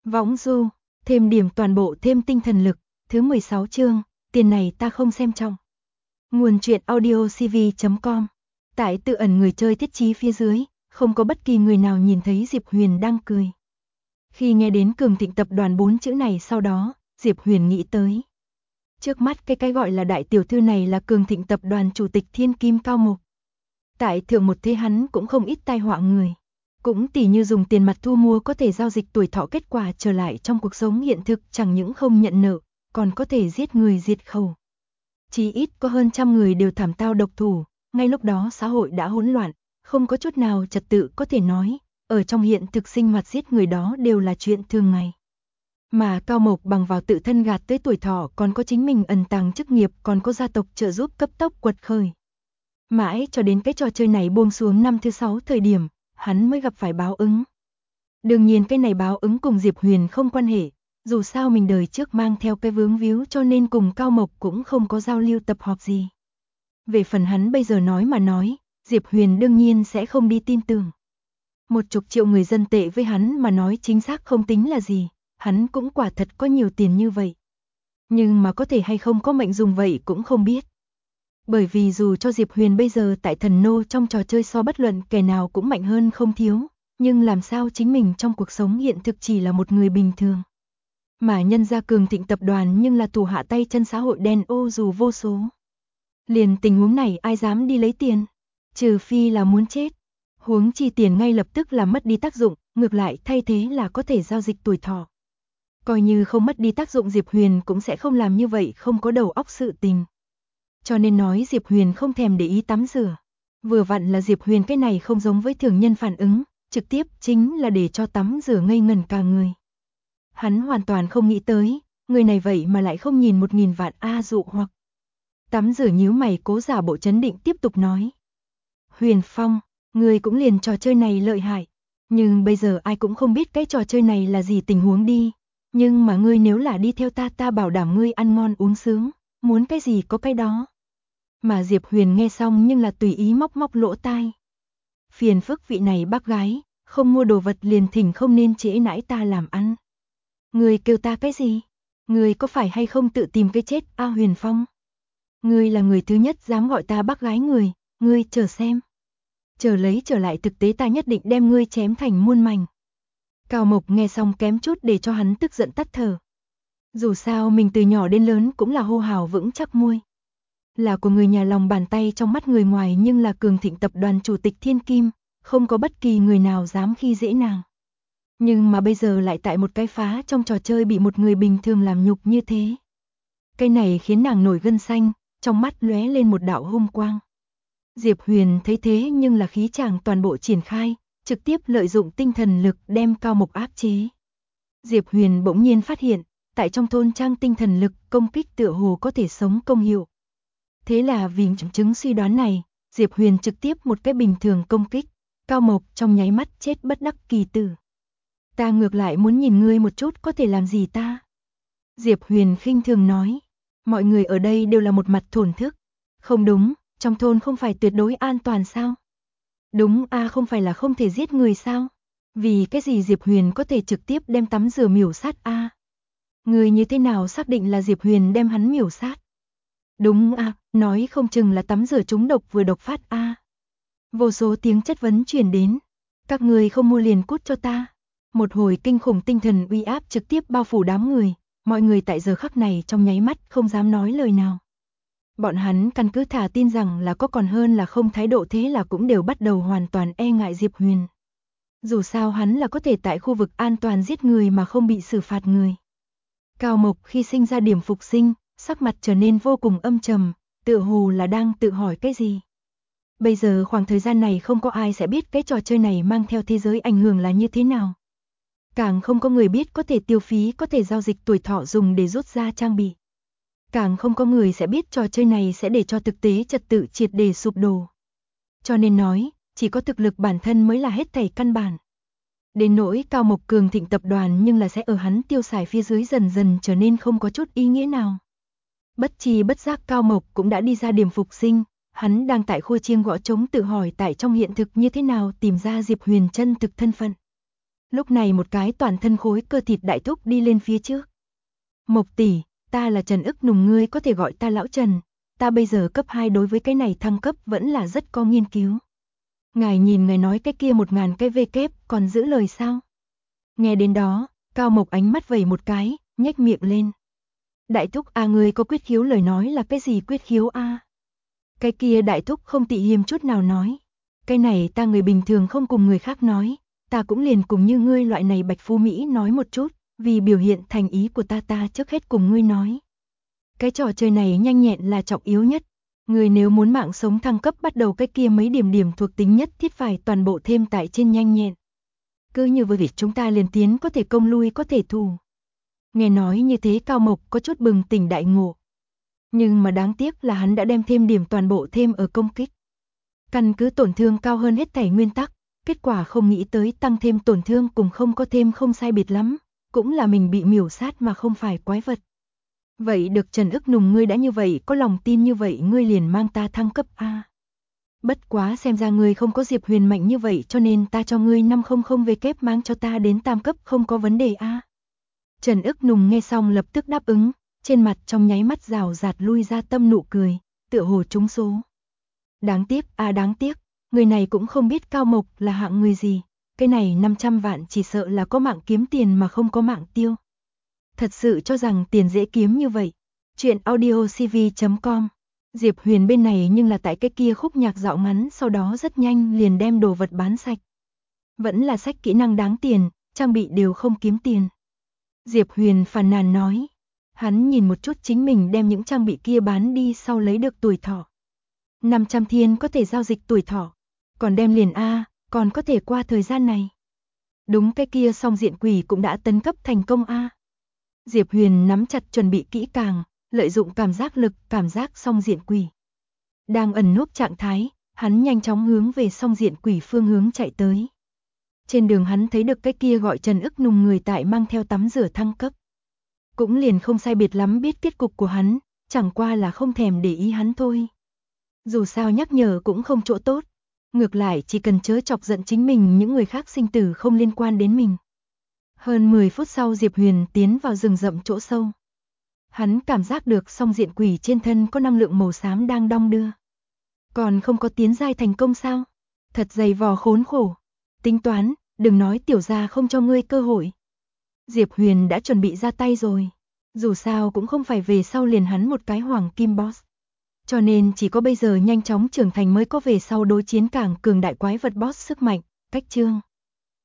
Võng du, thêm điểm toàn bộ thêm tinh thần lực, thứ 16 chương, tiền này ta không xem trọng. Nguồn truyện audio cv.com. Tại tự ẩn người chơi thiết trí phía dưới, không có bất kỳ người nào nhìn thấy Diệp Huyền đang cười. Khi nghe đến Cường Thịnh tập đoàn 4 chữ này sau đó, Diệp Huyền nghĩ tới. Trước mắt cái gọi là đại tiểu thư này là Cường Thịnh tập đoàn chủ tịch Thiên Kim Cao Mục. Tại thượng một thế hắn cũng không ít tai họa người. Cũng tỉ như dùng tiền mặt thu mua có thể giao dịch tuổi thọ, kết quả trở lại trong cuộc sống hiện thực chẳng những không nhận nợ, còn có thể giết người diệt khẩu. Chỉ ít có hơn 100 người đều thảm tao độc thủ, ngay lúc đó xã hội đã hỗn loạn, không có chút nào trật tự có thể nói, ở trong hiện thực sinh hoạt giết người đó đều là chuyện thường ngày. Mà Cao Mộc bằng vào tự thân gạt tới tuổi thọ, còn có chính mình ẩn tàng chức nghiệp, còn có gia tộc trợ giúp cấp tốc quật khởi. Mãi cho đến cái trò chơi này buông xuống năm thứ 6 thời điểm, hắn mới gặp phải báo ứng. Đương nhiên cái này báo ứng cùng Diệp Huyền không quan hệ, dù sao mình đời trước mang theo cái vướng víu cho nên cùng Cao Mộc cũng không có giao lưu tập họp gì. Về phần hắn bây giờ nói mà nói, Diệp Huyền đương nhiên sẽ không đi tin tưởng. 10 triệu người dân tệ với hắn mà nói chính xác không tính là gì, hắn cũng quả thật có nhiều tiền như vậy. Nhưng mà có thể hay không có mệnh dùng vậy cũng không biết. Bởi vì dù cho Diệp Huyền bây giờ tại thần nô trong trò chơi so bất luận kẻ nào cũng mạnh hơn không thiếu, nhưng làm sao chính mình trong cuộc sống hiện thực chỉ là một người bình thường. Mà nhân gia Cường Thịnh tập đoàn nhưng là thủ hạ tay chân xã hội đen ô dù vô số. Liền tình huống này ai dám đi lấy tiền, trừ phi là muốn chết. Huống chi tiền ngay lập tức là mất đi tác dụng, ngược lại thay thế là có thể giao dịch tuổi thọ. Coi như không mất đi tác dụng Diệp Huyền cũng sẽ không làm như vậy, không có đầu óc sự tình. Cho nên nói Diệp Huyền không thèm để ý tắm rửa. Vừa vặn là Diệp Huyền cái này không giống với thường nhân phản ứng, trực tiếp chính là để cho tắm rửa ngây ngẩn cả người. Hắn hoàn toàn không nghĩ tới, người này vậy mà lại không nhìn 1000 vạn dụ hoặc. Tắm rửa nhíu mày cố giả bộ chấn định tiếp tục nói. Huyền Phong, người cũng liền trò chơi này lợi hại, nhưng bây giờ ai cũng không biết cái trò chơi này là gì tình huống đi. Nhưng mà ngươi nếu là đi theo ta bảo đảm ngươi ăn ngon uống sướng, muốn cái gì có cái đó. Mà Diệp Huyền nghe xong nhưng là tùy ý móc lỗ tai. Phiền phức vị này bác gái, không mua đồ vật liền thỉnh không nên trễ nãi ta làm ăn. Ngươi kêu ta cái gì? Ngươi có phải hay không tự tìm cái chết Huyền Phong? Ngươi là người thứ nhất dám gọi ta bác gái người, ngươi chờ xem. Chờ lấy trở lại thực tế ta nhất định đem ngươi chém thành muôn mảnh. Cao Mộc nghe xong kém chút để cho hắn tức giận tắt thở. Dù sao mình từ nhỏ đến lớn cũng là hô hào vững chắc muôi. Là của người nhà lòng bàn tay trong mắt người ngoài, nhưng là Cường Thịnh tập đoàn chủ tịch Thiên Kim, không có bất kỳ người nào dám khi dễ nàng. Nhưng mà bây giờ lại tại một cái phá trong trò chơi bị một người bình thường làm nhục như thế. Cái này khiến nàng nổi gân xanh, trong mắt lóe lên một đạo hung quang. Diệp Huyền thấy thế nhưng là khí chàng toàn bộ triển khai, trực tiếp lợi dụng tinh thần lực đem Cao Mộc áp chế. Diệp Huyền bỗng nhiên phát hiện, tại trong thôn trang tinh thần lực công kích tựa hồ có thể sống công hiệu. Thế là vì chứng suy đoán này, Diệp Huyền trực tiếp một cái bình thường công kích, Cao Mộc trong nháy mắt chết bất đắc kỳ tử. Ta ngược lại muốn nhìn ngươi một chút có thể làm gì ta. Diệp Huyền khinh thường nói, mọi người ở đây đều là một mặt thổn thức. Không đúng, trong thôn không phải tuyệt đối an toàn sao? Đúng không phải là không thể giết người sao? Vì cái gì Diệp Huyền có thể trực tiếp đem tắm rửa miểu sát Người như thế nào xác định là Diệp Huyền đem hắn miểu sát? Đúng nói không chừng là tắm rửa trúng độc vừa độc phát Vô số tiếng chất vấn truyền đến. Các người không mua liền cút cho ta. Một hồi kinh khủng tinh thần uy áp trực tiếp bao phủ đám người. Mọi người tại giờ khắc này trong nháy mắt không dám nói lời nào. Bọn hắn căn cứ thả tin rằng là có còn hơn là không thái độ, thế là cũng đều bắt đầu hoàn toàn e ngại Diệp Huyền. Dù sao hắn là có thể tại khu vực an toàn giết người mà không bị xử phạt người. Cao Mộc khi sinh ra điểm phục sinh, sắc mặt trở nên vô cùng âm trầm, tựa hồ là đang tự hỏi cái gì. Bây giờ khoảng thời gian này không có ai sẽ biết cái trò chơi này mang theo thế giới ảnh hưởng là như thế nào. Càng không có người biết có thể tiêu phí, có thể giao dịch tuổi thọ dùng để rút ra trang bị. Càng không có người sẽ biết trò chơi này sẽ để cho thực tế trật tự triệt để sụp đổ. Cho nên nói, chỉ có thực lực bản thân mới là hết thảy căn bản. Đến nỗi Cao Mộc Cường Thịnh tập đoàn nhưng là sẽ ở hắn tiêu xài phía dưới dần dần trở nên không có chút ý nghĩa nào. Bất chi bất giác Cao Mộc cũng đã đi ra điểm phục sinh, hắn đang tại khua chiêng gõ trống tự hỏi tại trong hiện thực như thế nào tìm ra Diệp Huyền chân thực thân phận. Lúc này một cái toàn thân khối cơ thịt đại thúc đi lên phía trước. Mộc tỷ, ta là Trần Ức Nùng, ngươi có thể gọi ta lão Trần. Ta bây giờ cấp 2 đối với cái này thăng cấp vẫn là rất có nghiên cứu. Ngài nhìn ngài nói cái kia 1000 cái V kép còn giữ lời sao? Nghe đến đó, Cao Mộc ánh mắt vẩy một cái, nhếch miệng lên. Đại thúc à, ngươi có quyết khiếu lời nói là cái gì quyết khiếu a? Cái kia đại thúc không tị hiềm chút nào nói. Cái này ta người bình thường không cùng người khác nói, ta cũng liền cùng như ngươi loại này bạch phú Mỹ nói một chút, vì biểu hiện thành ý của ta trước hết cùng ngươi nói. Cái trò chơi này nhanh nhẹn là trọng yếu nhất. Người nếu muốn mạng sống thăng cấp bắt đầu cái kia mấy điểm thuộc tính nhất thiết phải toàn bộ thêm tại trên nhanh nhẹn. Cứ như vậy chúng ta liền tiến có thể công lui có thể thủ. Nghe nói như thế Cao Mộc có chút bừng tỉnh đại ngộ. Nhưng mà đáng tiếc là hắn đã đem thêm điểm toàn bộ thêm ở công kích. Căn cứ tổn thương cao hơn hết thảy nguyên tắc, kết quả không nghĩ tới tăng thêm tổn thương cùng không có thêm không sai biệt lắm, cũng là mình bị miểu sát mà không phải quái vật. Vậy được Trần Ức Nùng, ngươi đã như vậy có lòng tin như vậy ngươi liền mang ta thăng cấp a. Bất quá xem ra ngươi không có Diệp Huyền mạnh như vậy cho nên ta cho ngươi 500 V kép mang cho ta đến tam cấp không có vấn đề a. Trần Ức Nùng nghe xong lập tức đáp ứng, trên mặt trong nháy mắt rào rạt lui ra tâm nụ cười, tựa hồ trúng số. Đáng tiếc, đáng tiếc, người này cũng không biết Cao Mộc là hạng người gì, cái này 500 vạn chỉ sợ là có mạng kiếm tiền mà không có mạng tiêu. Thật sự cho rằng tiền dễ kiếm như vậy. Chuyện audiocv.com. Diệp Huyền bên này nhưng là tại cái kia khúc nhạc dạo ngắn sau đó rất nhanh liền đem đồ vật bán sạch. Vẫn là sách kỹ năng đáng tiền, trang bị đều không kiếm tiền. Diệp Huyền phàn nàn nói. Hắn nhìn một chút chính mình đem những trang bị kia bán đi sau lấy được tuổi thọ. 500 thiên có thể giao dịch tuổi thọ. Còn đem liền a, còn có thể qua thời gian này. Đúng, cái kia song diện quỷ cũng đã tấn cấp thành công a. Diệp Huyền nắm chặt chuẩn bị kỹ càng, lợi dụng cảm giác lực, cảm giác song diện quỷ. Đang ẩn núp trạng thái, hắn nhanh chóng hướng về song diện quỷ phương hướng chạy tới. Trên đường hắn thấy được cái kia gọi Trần Ức Nùng người tại mang theo tắm rửa thăng cấp. Cũng liền không sai biệt lắm biết kết cục của hắn, chẳng qua là không thèm để ý hắn thôi. Dù sao nhắc nhở cũng không chỗ tốt, ngược lại chỉ cần chớ chọc giận chính mình, những người khác sinh tử không liên quan đến mình. Hơn 10 phút sau Diệp Huyền tiến vào rừng rậm chỗ sâu. Hắn cảm giác được song diện quỷ trên thân có năng lượng màu xám đang đong đưa. Còn không có tiến giai thành công sao? Thật dày vò khốn khổ. Tính toán, đừng nói tiểu gia không cho ngươi cơ hội. Diệp Huyền đã chuẩn bị ra tay rồi. Dù sao cũng không phải về sau liền hắn một cái hoàng kim boss. Cho nên chỉ có bây giờ nhanh chóng trưởng thành mới có về sau đối chiến càng cường đại quái vật boss sức mạnh. Cách chương